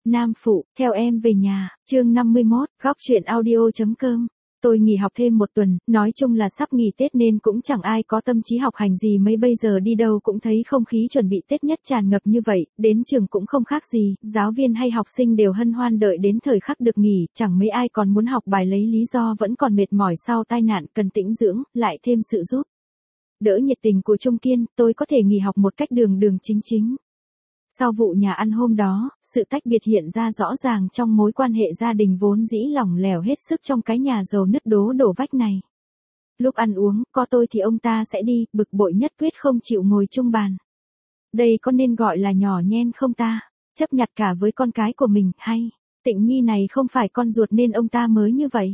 Nam Phụ, theo em về nhà, chương 51, góc chuyện audio.com. Tôi nghỉ học thêm một tuần, nói chung là sắp nghỉ Tết nên cũng chẳng ai có tâm trí học hành gì mấy, bây giờ đi đâu cũng thấy không khí chuẩn bị Tết nhất tràn ngập như vậy, đến trường cũng không khác gì, giáo viên hay học sinh đều hân hoan đợi đến thời khắc được nghỉ, chẳng mấy ai còn muốn học bài lấy lý do vẫn còn mệt mỏi sau tai nạn cần tĩnh dưỡng, lại thêm sự giúp đỡ nhiệt tình của Trung Kiên, tôi có thể nghỉ học một cách đường đường chính chính. Sau vụ nhà ăn hôm đó, sự tách biệt hiện ra rõ ràng trong mối quan hệ gia đình vốn dĩ lỏng lẻo hết sức trong cái nhà giàu nứt đổ vách này. Lúc ăn uống, có tôi thì ông ta sẽ đi, bực bội nhất quyết không chịu ngồi chung bàn. Đây có nên gọi là nhỏ nhen không ta? Chấp nhặt cả với con cái của mình, hay Tịnh Nhi này không phải con ruột nên ông ta mới như vậy?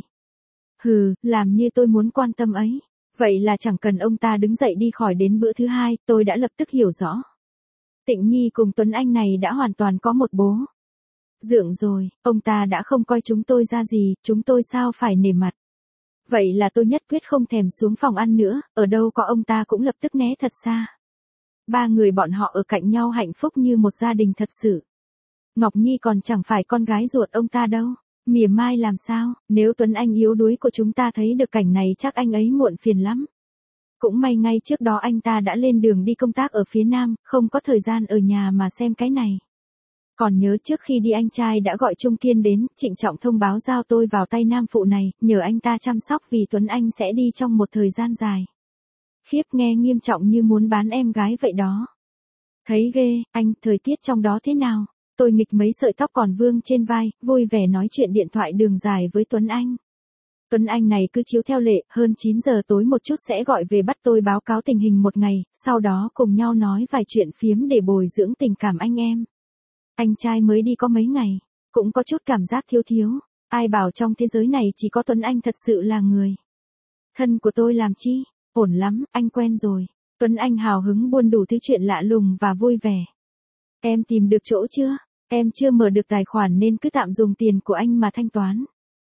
Hừ, làm như tôi muốn quan tâm ấy. Vậy là chẳng cần ông ta đứng dậy đi khỏi đến bữa thứ hai, tôi đã lập tức hiểu rõ. Tịnh Nhi cùng Tuấn Anh này đã hoàn toàn có một bố dượng rồi, ông ta đã không coi chúng tôi ra gì, chúng tôi sao phải nể mặt. Vậy là tôi nhất quyết không thèm xuống phòng ăn nữa, ở đâu có ông ta cũng lập tức né thật xa. Ba người bọn họ ở cạnh nhau hạnh phúc như một gia đình thật sự. Ngọc Nhi còn chẳng phải con gái ruột ông ta đâu. Mỉa mai làm sao, nếu Tuấn Anh yếu đuối của chúng ta thấy được cảnh này chắc anh ấy muộn phiền lắm. Cũng may ngay trước đó anh ta đã lên đường đi công tác ở phía Nam, không có thời gian ở nhà mà xem cái này. Còn nhớ trước khi đi anh trai đã gọi Trung Kiên đến, trịnh trọng thông báo giao tôi vào tay Nam Phụ này, nhờ anh ta chăm sóc vì Tuấn Anh sẽ đi trong một thời gian dài. Khiếp, nghe nghiêm trọng như muốn bán em gái vậy đó. Thấy ghê, anh, thời tiết trong đó thế nào? Tôi nghịch mấy sợi tóc còn vương trên vai, vui vẻ nói chuyện điện thoại đường dài với Tuấn Anh. Tuấn Anh này cứ chiếu theo lệ, hơn 9 giờ tối một chút sẽ gọi về bắt tôi báo cáo tình hình một ngày, sau đó cùng nhau nói vài chuyện phiếm để bồi dưỡng tình cảm anh em. Anh trai mới đi có mấy ngày, cũng có chút cảm giác thiếu thiếu, ai bảo trong thế giới này chỉ có Tuấn Anh thật sự là người thân của tôi làm chi, ổn lắm, anh quen rồi. Tuấn Anh hào hứng buôn đủ thứ chuyện lạ lùng và vui vẻ. Em tìm được chỗ chưa? Em chưa mở được tài khoản nên cứ tạm dùng tiền của anh mà thanh toán.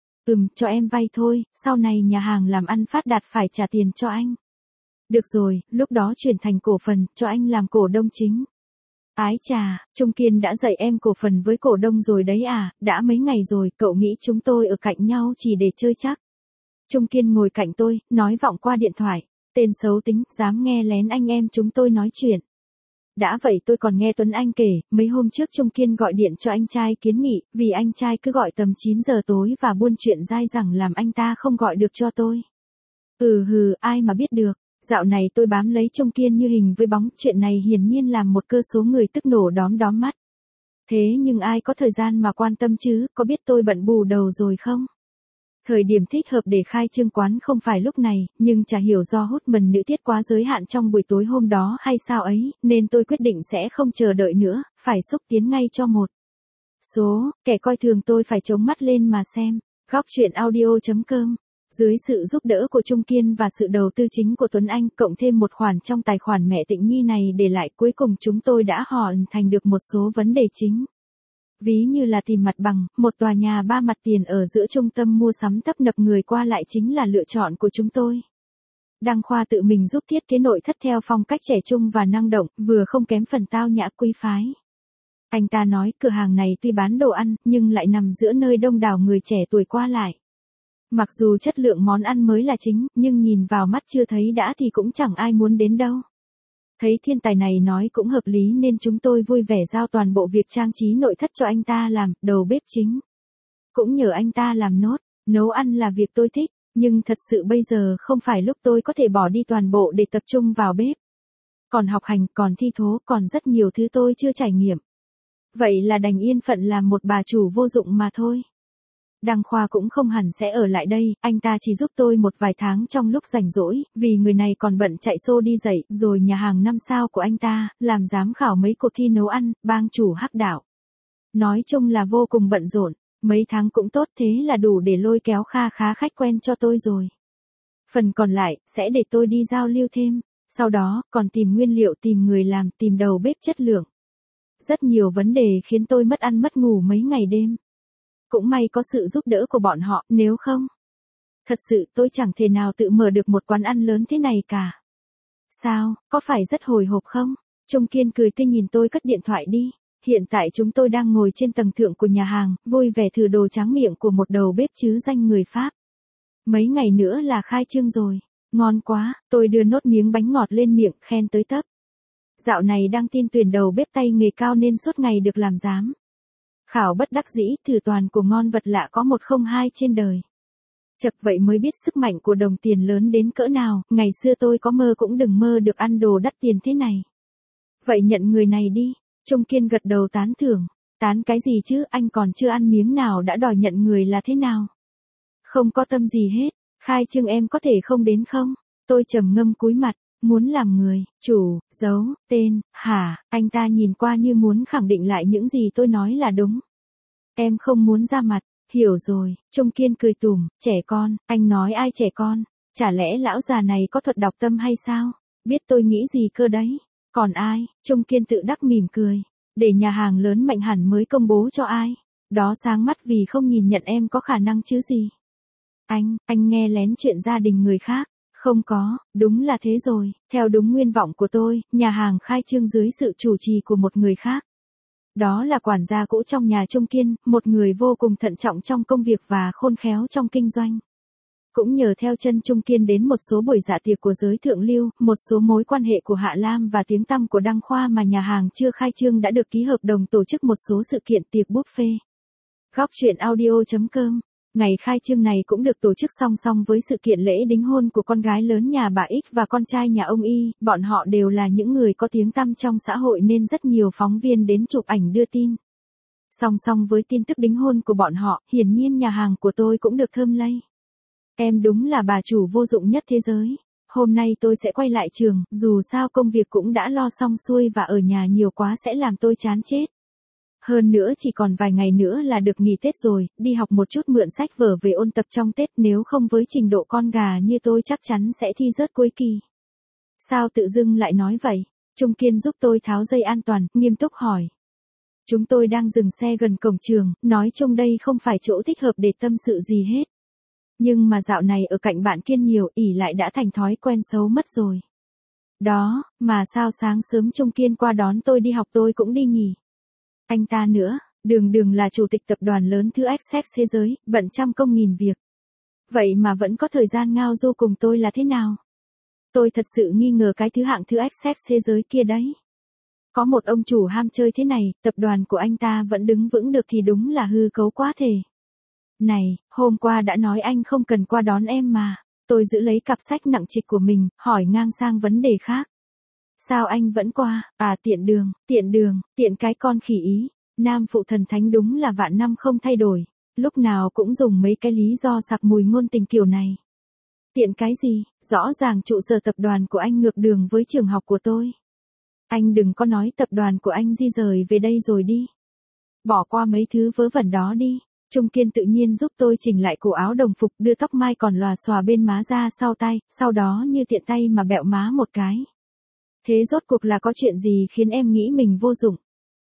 Cho em vay thôi, sau này nhà hàng làm ăn phát đạt phải trả tiền cho anh. Được rồi, lúc đó chuyển thành cổ phần, cho anh làm cổ đông chính. Ái chà, Trung Kiên đã dạy em cổ phần với cổ đông rồi đấy à, đã mấy ngày rồi, cậu nghĩ chúng tôi ở cạnh nhau chỉ để chơi chắc. Trung Kiên ngồi cạnh tôi, nói vọng qua điện thoại, tên xấu tính, dám nghe lén anh em chúng tôi nói chuyện. Đã vậy tôi còn nghe Tuấn Anh kể, mấy hôm trước Trung Kiên gọi điện cho anh trai kiến nghị, vì anh trai cứ gọi tầm 9 giờ tối và buôn chuyện dai dẳng làm anh ta không gọi được cho tôi. Ai mà biết được, dạo này tôi bám lấy Trung Kiên như hình với bóng, chuyện này hiển nhiên làm một cơ số người tức nổ đóm mắt. Thế nhưng ai có thời gian mà quan tâm chứ, có biết tôi bận bù đầu rồi không? Thời điểm thích hợp để khai trương quán không phải lúc này, nhưng chả hiểu do hút mần nữ tiết quá giới hạn trong buổi tối hôm đó hay sao ấy, nên tôi quyết định sẽ không chờ đợi nữa, phải xúc tiến ngay cho một số kẻ coi thường tôi phải chống mắt lên mà xem. Góc chuyện audio.com. Dưới sự giúp đỡ của Trung Kiên và sự đầu tư chính của Tuấn Anh, cộng thêm một khoản trong tài khoản mẹ Tịnh Nhi này để lại, cuối cùng chúng tôi đã hoàn thành được một số vấn đề chính. Ví như là tìm mặt bằng, một tòa nhà 3 mặt tiền ở giữa trung tâm mua sắm tấp nập người qua lại chính là lựa chọn của chúng tôi. Đăng Khoa tự mình giúp thiết kế nội thất theo phong cách trẻ trung và năng động, vừa không kém phần tao nhã quý phái. Anh ta nói cửa hàng này tuy bán đồ ăn, nhưng lại nằm giữa nơi đông đảo người trẻ tuổi qua lại. Mặc dù chất lượng món ăn mới là chính, nhưng nhìn vào mắt chưa thấy đã thì cũng chẳng ai muốn đến đâu. Thấy thiên tài này nói cũng hợp lý nên chúng tôi vui vẻ giao toàn bộ việc trang trí nội thất cho anh ta làm, đầu bếp chính cũng nhờ anh ta làm nốt. Nấu ăn là việc tôi thích, nhưng thật sự bây giờ không phải lúc tôi có thể bỏ đi toàn bộ để tập trung vào bếp. Còn học hành, còn thi thố, còn rất nhiều thứ tôi chưa trải nghiệm. Vậy là đành yên phận làm một bà chủ vô dụng mà thôi. Đăng Khoa cũng không hẳn sẽ ở lại đây, anh ta chỉ giúp tôi một vài tháng trong lúc rảnh rỗi, vì người này còn bận chạy xô đi dạy, rồi nhà hàng 5 sao của anh ta, làm giám khảo mấy cuộc thi nấu ăn, bang chủ hắc đạo. Nói chung là vô cùng bận rộn, mấy tháng cũng tốt, thế là đủ để lôi kéo kha khá khách quen cho tôi rồi. Phần còn lại, sẽ để tôi đi giao lưu thêm, sau đó, còn tìm nguyên liệu, tìm người làm, tìm đầu bếp chất lượng. Rất nhiều vấn đề khiến tôi mất ăn mất ngủ mấy ngày đêm. Cũng may có sự giúp đỡ của bọn họ, nếu không, thật sự tôi chẳng thể nào tự mở được một quán ăn lớn thế này cả. Sao, có phải rất hồi hộp không? Trung Kiên cười tươi nhìn tôi cất điện thoại đi. hiện tại chúng tôi đang ngồi trên tầng thượng của nhà hàng, vui vẻ thử đồ tráng miệng của một đầu bếp chứ danh người Pháp. Mấy ngày nữa là khai trương rồi. Ngon quá, tôi đưa nốt miếng bánh ngọt lên miệng, khen tới tấp. Dạo này đang tin tuyển đầu bếp tay nghề cao nên suốt ngày được làm giám khảo bất đắc dĩ, thử toàn của ngon vật lạ có 102 trên đời. Chật vậy mới biết sức mạnh của đồng tiền lớn đến cỡ nào, ngày xưa tôi có mơ cũng đừng mơ được ăn đồ đắt tiền thế này. Vậy nhận người này đi, Trung Kiên gật đầu tán thưởng. Tán cái gì chứ, anh còn chưa ăn miếng nào đã đòi nhận người là thế nào? Không có tâm gì hết, khai trương em có thể không đến không? Tôi trầm ngâm cúi mặt, muốn làm người, chủ, dấu, tên, hả, anh ta nhìn qua như muốn khẳng định lại những gì tôi nói là đúng. Em không muốn ra mặt, hiểu rồi, Trung Kiên cười tủm, trẻ con, anh nói ai trẻ con, chả lẽ lão già này có thuật đọc tâm hay sao? Biết tôi nghĩ gì cơ đấy, còn ai, Trung Kiên tự đắc mỉm cười, để nhà hàng lớn mạnh hẳn mới công bố cho ai, đó sáng mắt vì không nhìn nhận em có khả năng chứ gì. Anh nghe lén chuyện gia đình người khác. Không có, đúng là thế rồi, theo đúng nguyên vọng của tôi, nhà hàng khai trương dưới sự chủ trì của một người khác. Đó là quản gia cũ trong nhà Trung Kiên, một người vô cùng thận trọng trong công việc và khôn khéo trong kinh doanh. Cũng nhờ theo chân Trung Kiên đến một số buổi dạ tiệc của giới thượng lưu, một số mối quan hệ của Hạ Lam và tiếng tăm của Đăng Khoa mà nhà hàng chưa khai trương đã được ký hợp đồng tổ chức một số sự kiện tiệc buffet. Góc truyện audio.com. Ngày khai trương này cũng được tổ chức song song với sự kiện lễ đính hôn của con gái lớn nhà bà X và con trai nhà ông Y, bọn họ đều là những người có tiếng tăm trong xã hội nên rất nhiều phóng viên đến chụp ảnh đưa tin. Song song với tin tức đính hôn của bọn họ, hiển nhiên nhà hàng của tôi cũng được thơm lây. Em đúng là bà chủ vô dụng nhất thế giới. Hôm nay tôi sẽ quay lại trường, dù sao công việc cũng đã lo xong xuôi và ở nhà nhiều quá sẽ làm tôi chán chết. Hơn nữa chỉ còn vài ngày nữa là được nghỉ Tết rồi, đi học một chút mượn sách vở về ôn tập trong Tết, nếu không với trình độ con gà như tôi chắc chắn sẽ thi rớt cuối kỳ. Sao tự dưng lại nói vậy? Trung Kiên giúp tôi tháo dây an toàn, nghiêm túc hỏi. Chúng tôi đang dừng xe gần cổng trường, nói chung đây không phải chỗ thích hợp để tâm sự gì hết. Nhưng mà dạo này ở cạnh bạn Kiên nhiều, ỉ lại đã thành thói quen xấu mất rồi. Đó, mà sao sáng sớm Trung Kiên qua đón tôi đi học tôi cũng đi nhỉ? Anh ta nữa, đường là chủ tịch tập đoàn lớn thứ X thế giới, bận trăm công nghìn việc. Vậy mà vẫn có thời gian ngao du cùng tôi là thế nào? Tôi thật sự nghi ngờ cái thứ hạng thứ X thế giới kia đấy. Có một ông chủ ham chơi thế này, tập đoàn của anh ta vẫn đứng vững được thì đúng là hư cấu quá thể. Này, hôm qua đã nói anh không cần qua đón em mà. Tôi giữ lấy cặp sách nặng trịch của mình, hỏi ngang sang vấn đề khác. Sao anh vẫn qua, tiện cái con khỉ ý, nam phụ thần thánh đúng là vạn năm không thay đổi, lúc nào cũng dùng mấy cái lý do sặc mùi ngôn tình kiểu này. Tiện cái gì, rõ ràng trụ sở tập đoàn của anh ngược đường với trường học của tôi. Anh đừng có nói tập đoàn của anh di rời về đây rồi đi. Bỏ qua mấy thứ vớ vẩn đó đi. Trung Kiên tự nhiên giúp tôi chỉnh lại cổ áo đồng phục, đưa tóc mai còn lòa xòa bên má ra sau tay, sau đó như tiện tay mà bẹo má một cái. Thế rốt cuộc là có chuyện gì khiến em nghĩ mình vô dụng?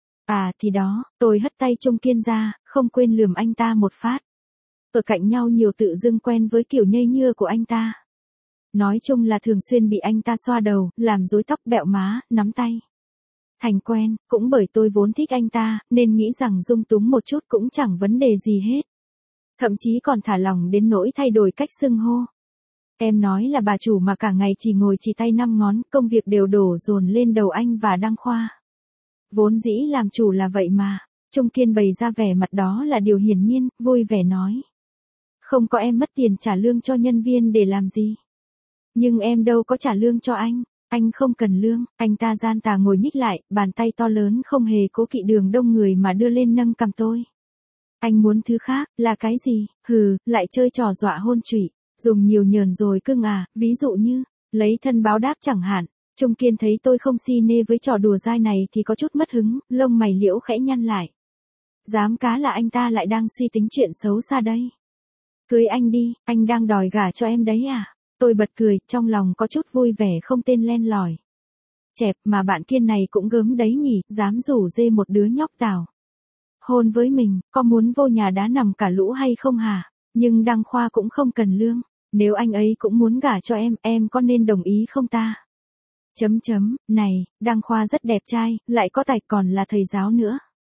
À thì đó, tôi hất tay Trung Kiên ra, không quên lườm anh ta một phát. Ở cạnh nhau nhiều tự dưng quen với kiểu nhây nhưa của anh ta. Nói chung là thường xuyên bị anh ta xoa đầu, làm rối tóc bẹo má, nắm tay. Thành quen, cũng bởi tôi vốn thích anh ta, nên nghĩ rằng dung túng một chút cũng chẳng vấn đề gì hết. Thậm chí còn thả lỏng đến nỗi thay đổi cách xưng hô. Em nói là bà chủ mà cả ngày chỉ ngồi chỉ tay năm ngón, công việc đều đổ dồn lên đầu anh và Đăng Khoa. Vốn dĩ làm chủ là vậy mà. Trung Kiên bày ra vẻ mặt đó là điều hiển nhiên, vui vẻ nói. Không có em mất tiền trả lương cho nhân viên để làm gì. Nhưng em đâu có trả lương cho anh không cần lương. Anh ta gian tà ngồi nhích lại, bàn tay to lớn không hề cố kỵ đường đông người mà đưa lên nâng cằm tôi. Anh muốn thứ khác, là cái gì? Hừ, lại chơi trò dọa hôn trụy. Dùng nhiều nhờn rồi cưng à, ví dụ như, lấy thân báo đáp chẳng hạn. Trung Kiên thấy tôi không si nê với trò đùa dai này thì có chút mất hứng, lông mày liễu khẽ nhăn lại. Dám cá là anh ta lại đang suy tính chuyện xấu xa đây. Cưới anh đi, anh đang đòi gả cho em đấy à? Tôi bật cười, trong lòng có chút vui vẻ không tên len lỏi. Chẹp, mà bạn Kiên này cũng gớm đấy nhỉ, dám rủ dê một đứa nhóc tảo hôn với mình, có muốn vô nhà đá nằm cả lũ hay không hả? Nhưng Đăng Khoa cũng không cần lương, nếu anh ấy cũng muốn gả cho em có nên đồng ý không ta? Này, Đăng Khoa rất đẹp trai, lại có tài còn là thầy giáo nữa.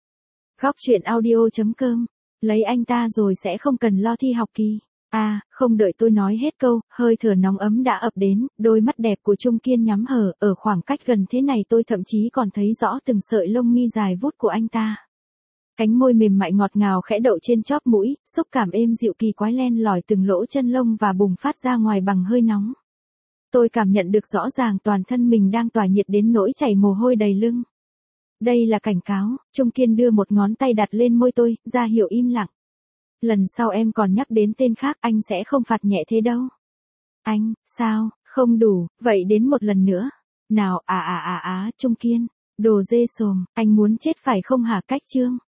Góc chuyện audio.com. Lấy anh ta rồi sẽ không cần lo thi học kỳ. Không đợi tôi nói hết câu, hơi thở nóng ấm đã ập đến, đôi mắt đẹp của Trung Kiên nhắm hờ, ở khoảng cách gần thế này tôi thậm chí còn thấy rõ từng sợi lông mi dài vút của anh ta. Cánh môi mềm mại ngọt ngào khẽ đậu trên chóp mũi, xúc cảm êm dịu kỳ quái len lỏi từng lỗ chân lông và bùng phát ra ngoài bằng hơi nóng. Tôi cảm nhận được rõ ràng toàn thân mình đang tỏa nhiệt đến nỗi chảy mồ hôi đầy lưng. Đây là cảnh cáo, Trung Kiên đưa một ngón tay đặt lên môi tôi, ra hiệu im lặng. Lần sau em còn nhắc đến tên khác anh sẽ không phạt nhẹ thế đâu. Anh, sao, không đủ, vậy đến một lần nữa. Nào, Trung Kiên, đồ dê sồm, anh muốn chết phải không hả Cách Trương?